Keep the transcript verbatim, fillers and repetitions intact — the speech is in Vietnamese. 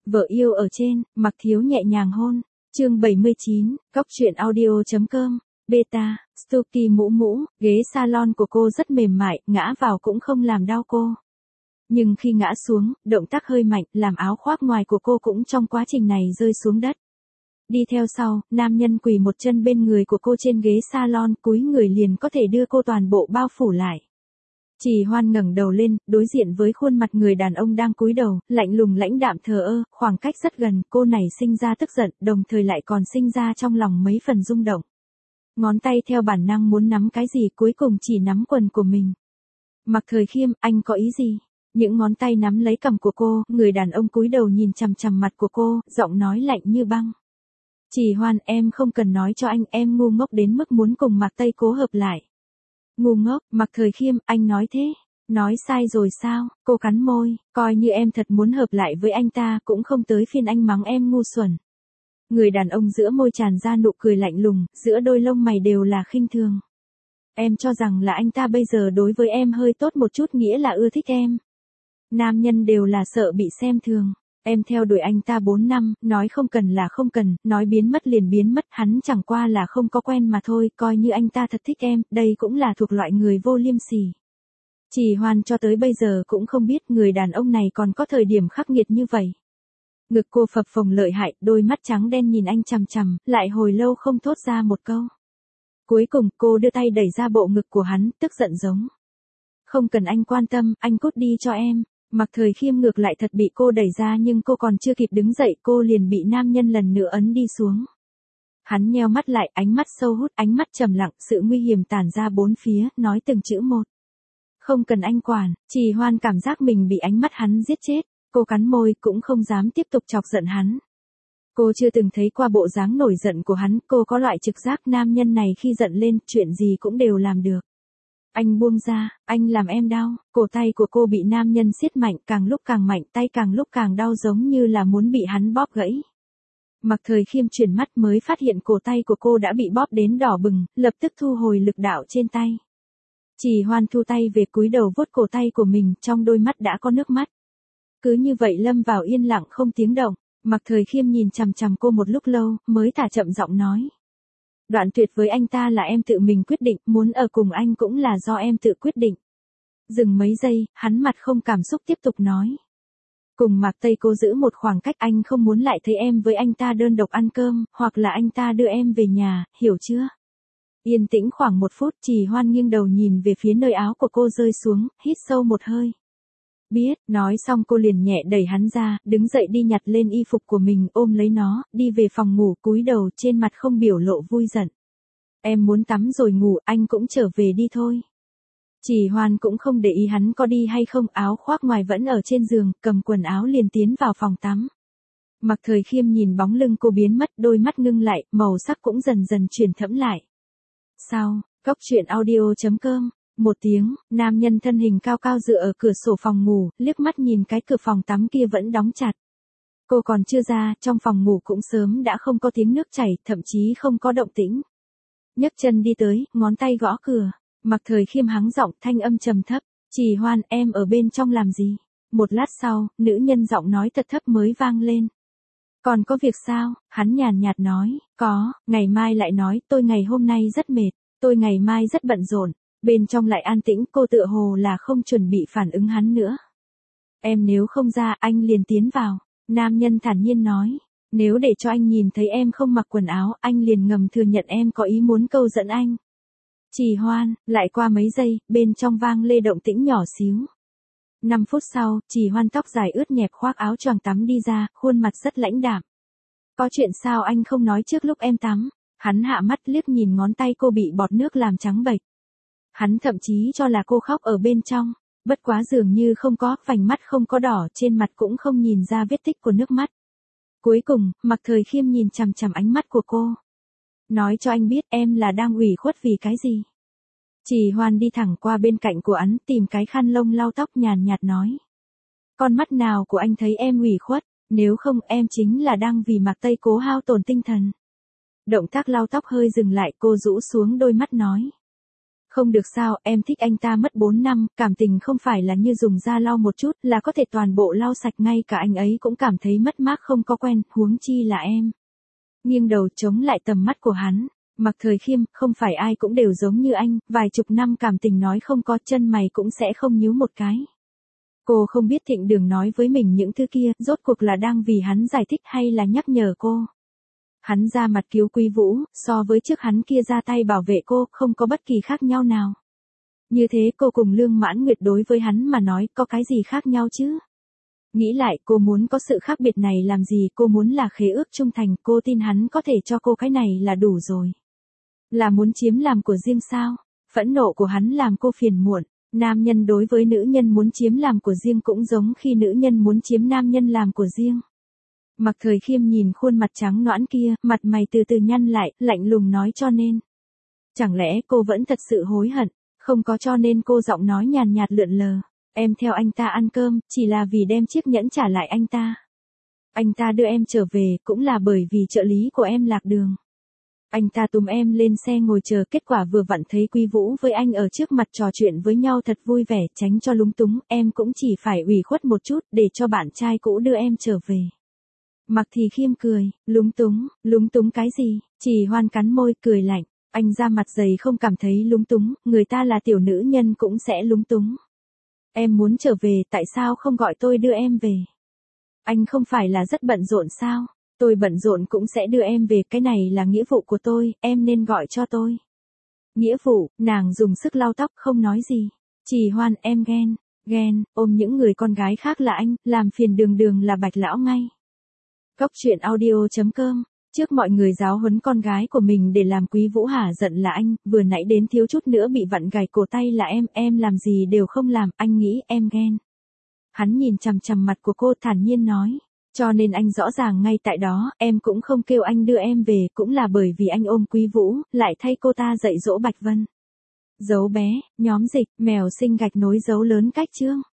Vợ yêu ở trên, Mặc Thiếu nhẹ nhàng hôn. Chương bảy mươi chín, Cóc truyện audio.com. Beta, Stucky mũ mũ, ghế salon của cô rất mềm mại, ngã vào cũng không làm đau cô. Nhưng khi ngã xuống, động tác hơi mạnh, làm áo khoác ngoài của cô cũng trong quá trình này rơi xuống đất. Đi theo sau, nam nhân quỳ một chân bên người của cô trên ghế salon, cúi người liền có thể đưa cô toàn bộ bao phủ lại. Trì Hoan ngẩng đầu lên, đối diện với khuôn mặt người đàn ông đang cúi đầu, lạnh lùng lãnh đạm thờ ơ, khoảng cách rất gần, cô này sinh ra tức giận, đồng thời lại còn sinh ra trong lòng mấy phần rung động. Ngón tay theo bản năng muốn nắm cái gì, cuối cùng chỉ nắm quần của mình. Mặc Thời Khiêm, anh có ý gì? Những ngón tay nắm lấy cằm của cô, người đàn ông cúi đầu nhìn chằm chằm mặt của cô, giọng nói lạnh như băng. Trì Hoan, em không cần nói cho anh, em ngu ngốc đến mức muốn cùng Mạc Tây Cố hợp lại. Ngu ngốc, Mặc Thời Khiêm, anh nói thế. Nói sai rồi sao? Cô cắn môi, coi như em thật muốn hợp lại với anh ta, cũng không tới phiên anh mắng em ngu xuẩn. Người đàn ông giữa môi tràn ra nụ cười lạnh lùng, giữa đôi lông mày đều là khinh thường. Em cho rằng là anh ta bây giờ đối với em hơi tốt một chút nghĩa là ưa thích em. Nam nhân đều là sợ bị xem thường. Em theo đuổi anh ta bốn năm, nói không cần là không cần, nói biến mất liền biến mất, hắn chẳng qua là không có quen mà thôi, coi như anh ta thật thích em, đây cũng là thuộc loại người vô liêm sỉ. Trì Hoan cho tới bây giờ cũng không biết người đàn ông này còn có thời điểm khắc nghiệt như vậy. Ngực cô phập phồng lợi hại, đôi mắt trắng đen nhìn anh chằm chằm, lại hồi lâu không thốt ra một câu. Cuối cùng cô đưa tay đẩy ra bộ ngực của hắn, tức giận giống. Không cần anh quan tâm, anh cút đi cho em. Mặc Thời Khiêm ngược lại thật bị cô đẩy ra nhưng cô còn chưa kịp đứng dậy cô liền bị nam nhân lần nữa ấn đi xuống. Hắn nheo mắt lại, ánh mắt sâu hút, ánh mắt trầm lặng, sự nguy hiểm tản ra bốn phía, nói từng chữ một. Không cần anh quản. Trì Hoan cảm giác mình bị ánh mắt hắn giết chết, cô cắn môi cũng không dám tiếp tục chọc giận hắn. Cô chưa từng thấy qua bộ dáng nổi giận của hắn, cô có loại trực giác nam nhân này khi giận lên, chuyện gì cũng đều làm được. Anh buông ra, anh làm em đau. Cổ tay của cô bị nam nhân siết mạnh, càng lúc càng mạnh, tay càng lúc càng đau giống như là muốn bị hắn bóp gãy. Mặc Thời Khiêm chuyển mắt mới phát hiện cổ tay của cô đã bị bóp đến đỏ bừng, lập tức thu hồi lực đạo trên tay. Trì Hoan thu tay về cúi đầu vuốt cổ tay của mình, trong đôi mắt đã có nước mắt. Cứ như vậy lâm vào yên lặng không tiếng động. Mặc Thời Khiêm nhìn chằm chằm cô một lúc lâu, mới thả chậm giọng nói. Đoạn tuyệt với anh ta là em tự mình quyết định, muốn ở cùng anh cũng là do em tự quyết định. Dừng mấy giây, hắn mặt không cảm xúc tiếp tục nói. Cùng Mạc Tây Cố giữ một khoảng cách, anh không muốn lại thấy em với anh ta đơn độc ăn cơm, hoặc là anh ta đưa em về nhà, hiểu chưa? Yên tĩnh khoảng một phút, Trì Hoan nghiêng đầu nhìn về phía nơi áo của cô rơi xuống, hít sâu một hơi. Biết, nói xong cô liền nhẹ đẩy hắn ra, đứng dậy đi nhặt lên y phục của mình, ôm lấy nó, đi về phòng ngủ, cúi đầu trên mặt không biểu lộ vui giận. Em muốn tắm rồi ngủ, anh cũng trở về đi thôi. Trì Hoan cũng không để ý hắn có đi hay không, áo khoác ngoài vẫn ở trên giường, cầm quần áo liền tiến vào phòng tắm. Mặc Thời Khiêm nhìn bóng lưng cô biến mất, đôi mắt ngưng lại, màu sắc cũng dần dần chuyển thẫm lại. Sau, Cóc truyện audio.com. Một tiếng, nam nhân thân hình cao cao dựa ở cửa sổ phòng ngủ, liếc mắt nhìn cái cửa phòng tắm kia vẫn đóng chặt. Cô còn chưa ra, trong phòng ngủ cũng sớm đã không có tiếng nước chảy, thậm chí không có động tĩnh. Nhấc chân đi tới, ngón tay gõ cửa. Mặc Thời Khiêm hắng giọng, thanh âm trầm thấp. Trì Hoan, em ở bên trong làm gì? Một lát sau, nữ nhân giọng nói thật thấp mới vang lên. Còn có việc sao? Hắn nhàn nhạt nói. Có, ngày mai lại nói, tôi ngày hôm nay rất mệt, tôi ngày mai rất bận rộn. Bên trong lại an tĩnh, cô tựa hồ là không chuẩn bị phản ứng hắn nữa. Em nếu không ra, anh liền tiến vào. Nam nhân thản nhiên nói. Nếu để cho anh nhìn thấy em không mặc quần áo, anh liền ngầm thừa nhận em có ý muốn câu dẫn anh. Trì Hoan, lại qua mấy giây, bên trong vang lê động tĩnh nhỏ xíu. Năm phút sau, Trì Hoan tóc dài ướt nhẹp khoác áo choàng tắm đi ra, khuôn mặt rất lãnh đạm. Có chuyện sao anh không nói trước lúc em tắm? Hắn hạ mắt liếc nhìn ngón tay cô bị bọt nước làm trắng bệch. Hắn thậm chí cho là cô khóc ở bên trong, bất quá dường như không có, vành mắt không có đỏ, trên mặt cũng không nhìn ra vết tích của nước mắt. Cuối cùng, Mặc Thời Khiêm nhìn chằm chằm ánh mắt của cô. Nói cho anh biết em là đang ủy khuất vì cái gì. Trì Hoan đi thẳng qua bên cạnh của hắn, tìm cái khăn lông lau tóc nhàn nhạt nói. Con mắt nào của anh thấy em ủy khuất, nếu không em chính là đang vì Mạc Tây Cố hao tổn tinh thần. Động tác lau tóc hơi dừng lại, cô rũ xuống đôi mắt nói. Không được sao, em thích anh ta mất bốn năm, cảm tình không phải là như dùng da lau một chút là có thể toàn bộ lau sạch, ngay cả anh ấy cũng cảm thấy mất mát không có quen, huống chi là em. Nghiêng đầu chống lại tầm mắt của hắn. Mạc Thời Khiêm, không phải ai cũng đều giống như anh, vài chục năm cảm tình nói không có, chân mày cũng sẽ không nhíu một cái. Cô không biết Thịnh Đường nói với mình những thứ kia, rốt cuộc là đang vì hắn giải thích hay là nhắc nhở cô. Hắn ra mặt cứu Quý Vũ, so với trước hắn kia ra tay bảo vệ cô, không có bất kỳ khác nhau nào. Như thế cô cùng Lương Mãn Nguyệt đối với hắn mà nói có cái gì khác nhau chứ? Nghĩ lại, cô muốn có sự khác biệt này làm gì, cô muốn là khế ước trung thành, cô tin hắn có thể cho cô cái này là đủ rồi. Là muốn chiếm làm của riêng sao? Phẫn nộ của hắn làm cô phiền muộn. Nam nhân đối với nữ nhân muốn chiếm làm của riêng cũng giống khi nữ nhân muốn chiếm nam nhân làm của riêng. Mạc Thời Khiêm nhìn khuôn mặt trắng nõn kia, mặt mày từ từ nhăn lại, lạnh lùng nói cho nên. Chẳng lẽ cô vẫn thật sự hối hận? Không có, cho nên cô giọng nói nhàn nhạt lượn lờ. Em theo anh ta ăn cơm, chỉ là vì đem chiếc nhẫn trả lại anh ta. Anh ta đưa em trở về, cũng là bởi vì trợ lý của em lạc đường. Anh ta túm em lên xe ngồi chờ, kết quả vừa vặn thấy Quý Vũ với anh ở trước mặt trò chuyện với nhau thật vui vẻ, tránh cho lúng túng, em cũng chỉ phải ủy khuất một chút, để cho bạn trai cũ đưa em trở về. Mạc Thì Khiêm cười, lúng túng, lúng túng cái gì? Chỉ Hoan cắn môi, cười lạnh, anh ra mặt dày không cảm thấy lúng túng, người ta là tiểu nữ nhân cũng sẽ lúng túng. Em muốn trở về, tại sao không gọi tôi đưa em về? Anh không phải là rất bận rộn sao? Tôi bận rộn cũng sẽ đưa em về, cái này là nghĩa vụ của tôi, em nên gọi cho tôi. Nghĩa vụ, nàng dùng sức lau tóc không nói gì. Chỉ Hoan, em ghen, ghen, ôm những người con gái khác là anh, làm phiền Đường Đường là Bạch lão ngay. Cóc truyện audio chấm com. Trước mọi người giáo huấn con gái của mình để làm Quý Vũ hả giận là anh, vừa nãy đến thiếu chút nữa bị vặn gài cổ tay là em, em làm gì đều không làm, anh nghĩ em ghen. Hắn nhìn chằm chằm mặt của cô thản nhiên nói, cho nên anh rõ ràng ngay tại đó, em cũng không kêu anh đưa em về, cũng là bởi vì anh ôm Quý Vũ, lại thay cô ta dạy dỗ Bạch Vân. Dấu bé, nhóm dịch, mèo sinh gạch nối dấu lớn cách chương.